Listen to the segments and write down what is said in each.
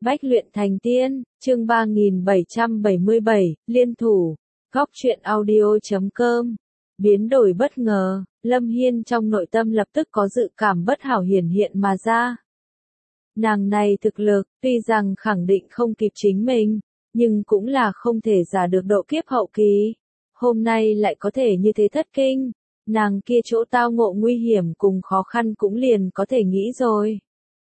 Bách luyện thành tiên, chương 3777, liên thủ, góc truyện audio.com. Biến đổi bất ngờ, Lâm Hiên trong nội tâm lập tức có dự cảm bất hảo hiển hiện mà ra. Nàng này thực lực, tuy rằng khẳng định không kịp chính mình, nhưng cũng là không thể giả được độ kiếp hậu kỳ. Hôm nay lại có thể như thế thất kinh, nàng kia chỗ tao ngộ nguy hiểm cùng khó khăn cũng liền có thể nghĩ rồi.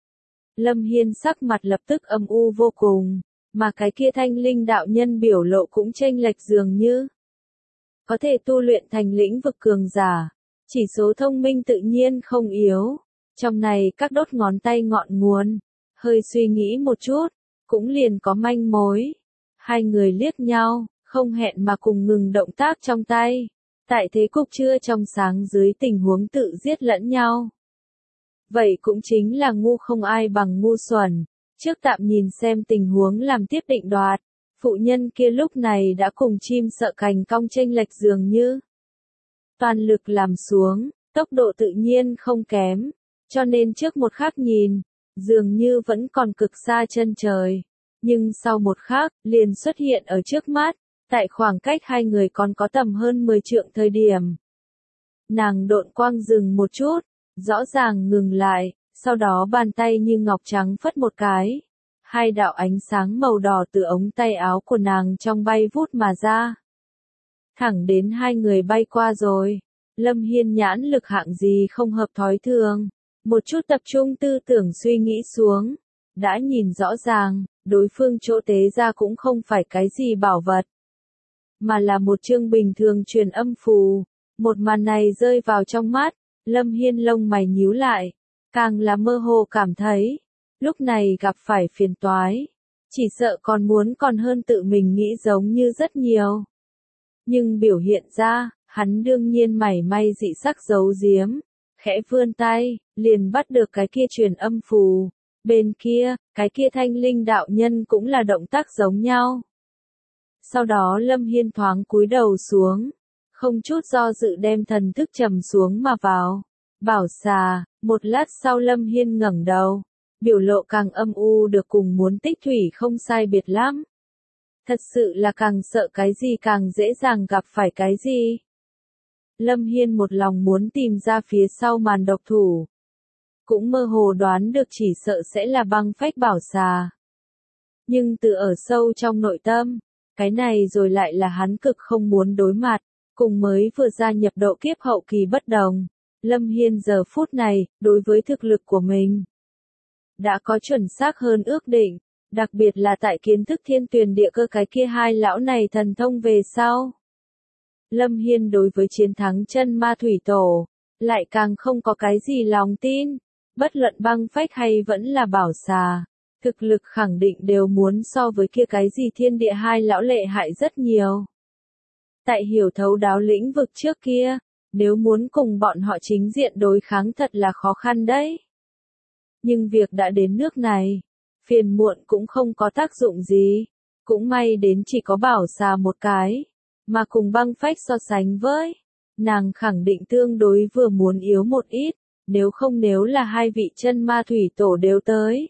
Lâm Hiên sắc mặt lập tức âm u vô cùng, mà cái kia thanh linh đạo nhân biểu lộ cũng chênh lệch dường như. Có thể tu luyện thành lĩnh vực cường giả, chỉ số thông minh tự nhiên không yếu. Trong này các đốt ngón tay ngọn nguồn, hơi suy nghĩ một chút, cũng liền có manh mối. Hai người liếc nhau, không hẹn mà cùng ngừng động tác trong tay. Tại thế cục chưa trong sáng dưới tình huống tự giết lẫn nhau. Vậy cũng chính là ngu không ai bằng ngu xuẩn, trước tạm nhìn xem tình huống làm tiếp định đoạt, phụ nhân kia lúc này đã cùng chim sợ cành cong chênh lệch dường như. Toàn lực làm xuống, tốc độ tự nhiên không kém, cho nên trước một khắc nhìn, dường như vẫn còn cực xa chân trời, nhưng sau một khắc, liền xuất hiện ở trước mắt, tại khoảng cách hai người còn có tầm hơn 10 trượng thời điểm. Nàng độn quang dừng một chút, rõ ràng ngừng lại, sau đó bàn tay như ngọc trắng phất một cái. Hai đạo ánh sáng màu đỏ từ ống tay áo của nàng trong bay vút mà ra. Thẳng đến hai người bay qua rồi. Lâm Hiên nhãn lực hạng gì không hợp thói thường. Một chút tập trung tư tưởng suy nghĩ xuống. Đã nhìn rõ ràng, đối phương chỗ tế ra cũng không phải cái gì bảo vật. Mà là một chương bình thường truyền âm phù. Một màn này rơi vào trong mắt. Lâm Hiên lông mày nhíu lại, càng là mơ hồ cảm thấy, lúc này gặp phải phiền toái, chỉ sợ còn muốn còn hơn tự mình nghĩ giống như rất nhiều. Nhưng biểu hiện ra, hắn đương nhiên mảy may dị sắc giấu giếm, khẽ vươn tay, liền bắt được cái kia truyền âm phù. Bên kia, cái kia thanh linh đạo nhân cũng là động tác giống nhau. Sau đó Lâm Hiên thoáng cúi đầu xuống. Không chút do dự đem thần thức trầm xuống mà vào. Bảo xà, một lát sau Lâm Hiên ngẩng đầu. Biểu lộ càng âm u được cùng muốn tích thủy không sai biệt lắm. Thật sự là càng sợ cái gì càng dễ dàng gặp phải cái gì. Lâm Hiên một lòng muốn tìm ra phía sau màn độc thủ. Cũng mơ hồ đoán được chỉ sợ sẽ là băng phách bảo xà. Nhưng từ ở sâu trong nội tâm, cái này rồi lại là hắn cực không muốn đối mặt. Cùng mới vừa gia nhập độ kiếp hậu kỳ bất đồng, Lâm Hiên giờ phút này, đối với thực lực của mình, đã có chuẩn xác hơn ước định, đặc biệt là tại kiến thức thiên tuyền địa cơ cái kia hai lão này thần thông về sau. Lâm Hiên đối với chiến thắng chân ma thủy tổ, lại càng không có cái gì lòng tin, bất luận băng phách hay vẫn là bảo xà, thực lực khẳng định đều muốn so với kia cái gì thiên địa hai lão lệ hại rất nhiều. Tại hiểu thấu đáo lĩnh vực trước kia, nếu muốn cùng bọn họ chính diện đối kháng thật là khó khăn đấy. Nhưng việc đã đến nước này, phiền muộn cũng không có tác dụng gì, cũng may đến chỉ có bảo xà một cái, mà cùng băng phách so sánh với, nàng khẳng định tương đối vừa muốn yếu một ít, nếu là hai vị chân ma thủy tổ đều tới.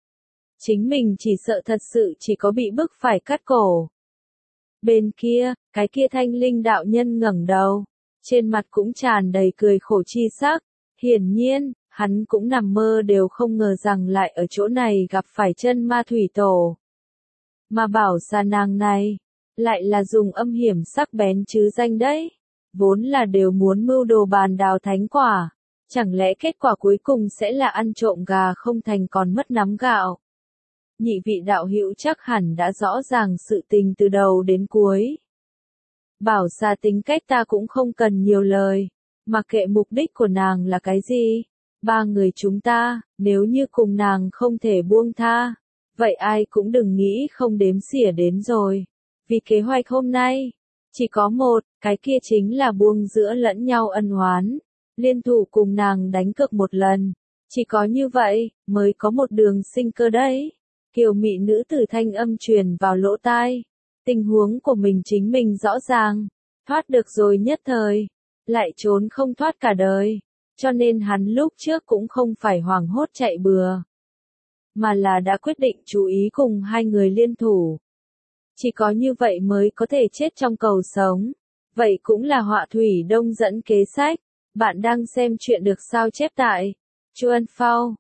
Chính mình chỉ sợ thật sự chỉ có bị bức phải cắt cổ. Bên kia, cái kia thanh linh đạo nhân ngẩng đầu, trên mặt cũng tràn đầy cười khổ chi sắc, hiển nhiên, hắn cũng nằm mơ đều không ngờ rằng lại ở chỗ này gặp phải chân ma thủy tổ. Mà bảo xà nàng này, lại là dùng âm hiểm sắc bén chứ danh đấy, vốn là đều muốn mưu đồ bàn đào thánh quả, chẳng lẽ kết quả cuối cùng sẽ là ăn trộm gà không thành còn mất nắm gạo. Nhị vị đạo hữu chắc hẳn đã rõ ràng sự tình từ đầu đến cuối. Bảo xà tính cách ta cũng không cần nhiều lời, mặc kệ mục đích của nàng là cái gì. Ba người chúng ta, nếu như cùng nàng không thể buông tha, vậy ai cũng đừng nghĩ không đếm xỉa đến rồi. Vì kế hoạch hôm nay, chỉ có một, cái kia chính là buông giữa lẫn nhau ân oán, liên thủ cùng nàng đánh cược một lần. Chỉ có như vậy, mới có một đường sinh cơ đấy. Kiều mị nữ tử thanh âm truyền vào lỗ tai. Tình huống của mình chính mình rõ ràng. Thoát được rồi nhất thời. Lại trốn không thoát cả đời. Cho nên hắn lúc trước cũng không phải hoảng hốt chạy bừa. mà là đã quyết định chú ý cùng hai người liên thủ. Chỉ có như vậy mới có thể chết trong cầu sống. Vậy cũng là họa thủy đông dẫn kế sách. Bạn đang xem chuyện được sao chép tại chuanphao,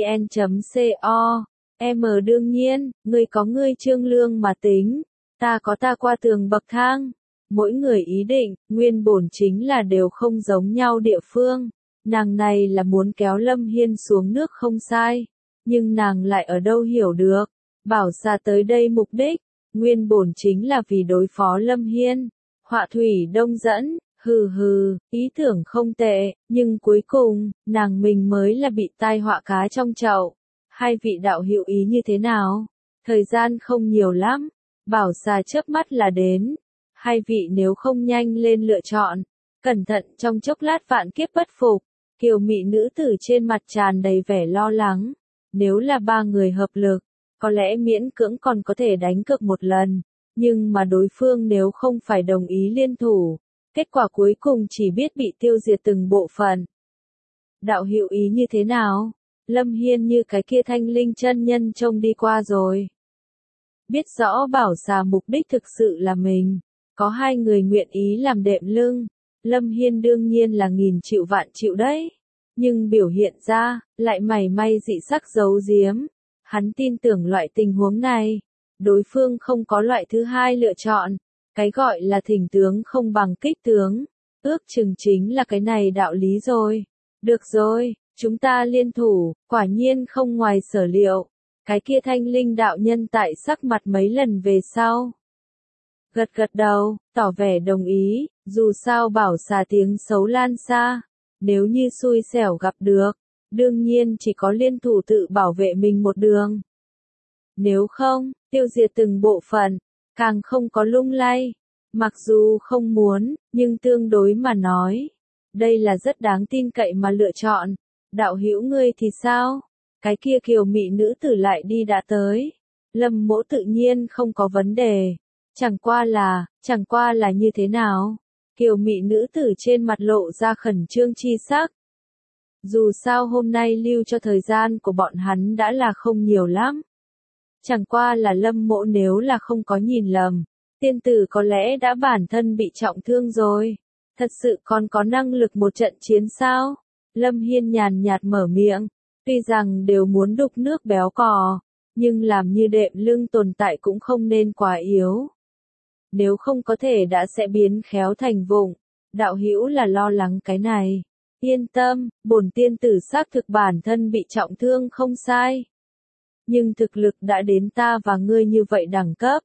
vn.co. Đương nhiên, ngươi có ngươi trương lương mà tính, ta có ta qua tường bậc thang. Mỗi người ý định, nguyên bổn chính là đều không giống nhau địa phương. Nàng này là muốn kéo Lâm Hiên xuống nước không sai, nhưng nàng lại ở đâu hiểu được, bảo xà tới đây mục đích, nguyên bổn chính là vì đối phó Lâm Hiên. Họa thủy đông dẫn, hừ hừ, ý tưởng không tệ, nhưng cuối cùng, nàng mình mới là bị tai họa cá trong chậu. Hai vị đạo hữu ý như thế nào? Thời gian không nhiều lắm, bảo xà chớp mắt là đến. Hai vị nếu không nhanh lên lựa chọn, cẩn thận trong chốc lát vạn kiếp bất phục. Kiều mị nữ tử trên mặt tràn đầy vẻ lo lắng. Nếu là ba người hợp lực, có lẽ miễn cưỡng còn có thể đánh cược một lần. Nhưng mà đối phương nếu không phải đồng ý liên thủ, kết quả cuối cùng chỉ biết bị tiêu diệt từng bộ phận. Đạo hữu ý như thế nào? Lâm Hiên như cái kia Thanh Linh chân nhân trông đi qua rồi. Biết rõ bảo xà mục đích thực sự là mình. Có hai người nguyện ý làm đệm lưng. Lâm Hiên đương nhiên là nghìn triệu vạn triệu đấy. Nhưng biểu hiện ra, lại mảy may dị sắc giấu giếm. Hắn tin tưởng loại tình huống này. Đối phương không có loại thứ hai lựa chọn. Cái gọi là thỉnh tướng không bằng kích tướng. Ước chừng chính là cái này đạo lý rồi. Được rồi, chúng ta liên thủ, quả nhiên không ngoài sở liệu. Cái kia Thanh Linh đạo nhân tại sắc mặt mấy lần về sau. Gật gật đầu, tỏ vẻ đồng ý, dù sao bảo xà tiếng xấu lan xa. Nếu như xui xẻo gặp được, đương nhiên chỉ có liên thủ tự bảo vệ mình một đường. Nếu không, tiêu diệt từng bộ phận, càng không có lung lay. Mặc dù không muốn, nhưng tương đối mà nói, đây là rất đáng tin cậy mà lựa chọn. Đạo hữu ngươi thì sao? Cái kia kiều mị nữ tử lại đi đã tới. Lâm Mỗ tự nhiên không có vấn đề. Chẳng qua là như thế nào? Kiều mị nữ tử trên mặt lộ ra khẩn trương chi sắc. Dù sao hôm nay lưu cho thời gian của bọn hắn đã là không nhiều lắm. Chẳng qua là Lâm Mỗ nếu là không có nhìn lầm, tiên tử có lẽ đã bản thân bị trọng thương rồi. Thật sự còn có năng lực một trận chiến sao? Lâm Hiên nhàn nhạt mở miệng, tuy rằng đều muốn đục nước béo cò, nhưng làm như đệm lưng tồn tại cũng không nên quá yếu. Nếu không có thể đã sẽ biến khéo thành vụng. Đạo hữu là lo lắng cái này. Yên tâm, bổn tiên tử xác thực bản thân bị trọng thương không sai. Nhưng thực lực đã đến ta và ngươi như vậy đẳng cấp.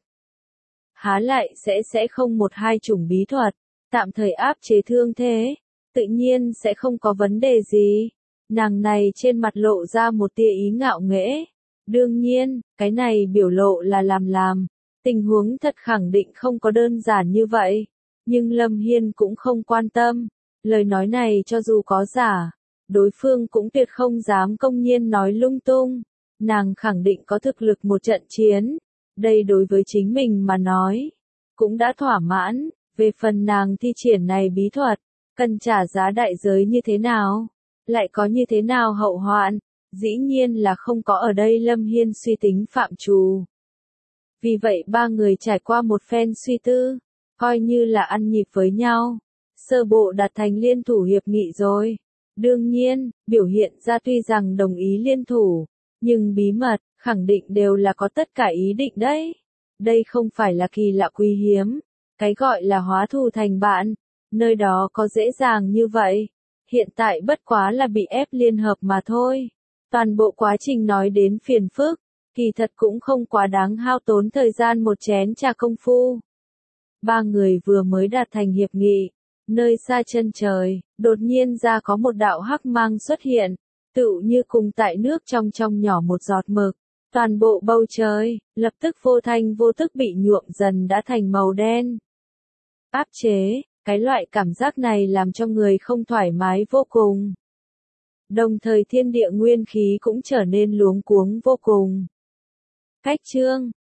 Há lại sẽ không một hai chủng bí thuật, tạm thời áp chế thương thế. Tự nhiên sẽ không có vấn đề gì. Nàng này trên mặt lộ ra một tia ý ngạo nghễ. Đương nhiên, cái này biểu lộ là làm. Tình huống thật khẳng định không có đơn giản như vậy. Nhưng Lâm Hiên cũng không quan tâm. Lời nói này cho dù có giả, đối phương cũng tuyệt không dám công nhiên nói lung tung. Nàng khẳng định có thực lực một trận chiến. Đây đối với chính mình mà nói, cũng đã thỏa mãn. Về phần nàng thi triển này bí thuật, cần trả giá đại giới như thế nào? Lại có như thế nào hậu hoạn? Dĩ nhiên là không có ở đây Lâm Hiên suy tính phạm trù. Vì vậy ba người trải qua một phen suy tư, coi như là ăn nhịp với nhau. Sơ bộ đạt thành liên thủ hiệp nghị rồi. Đương nhiên, biểu hiện ra tuy rằng đồng ý liên thủ, nhưng bí mật, khẳng định đều là có tất cả ý định đấy. Đây không phải là kỳ lạ quý hiếm. Cái gọi là hóa thù thành bạn, nơi đó có dễ dàng như vậy. Hiện tại bất quá là bị ép liên hợp mà thôi. Toàn bộ quá trình nói đến phiền phức, kỳ thật cũng không quá đáng hao tốn thời gian một chén trà công phu. Ba người vừa mới đạt thành hiệp nghị, nơi xa chân trời, đột nhiên ra có một đạo hắc mang xuất hiện, tựu như cùng tại nước trong nhỏ một giọt mực. Toàn bộ bầu trời, lập tức vô thanh vô tức bị nhuộm dần đã thành màu đen. Áp chế, cái loại cảm giác này làm cho người không thoải mái vô cùng. Đồng thời thiên địa nguyên khí cũng trở nên luống cuống vô cùng. Cách chương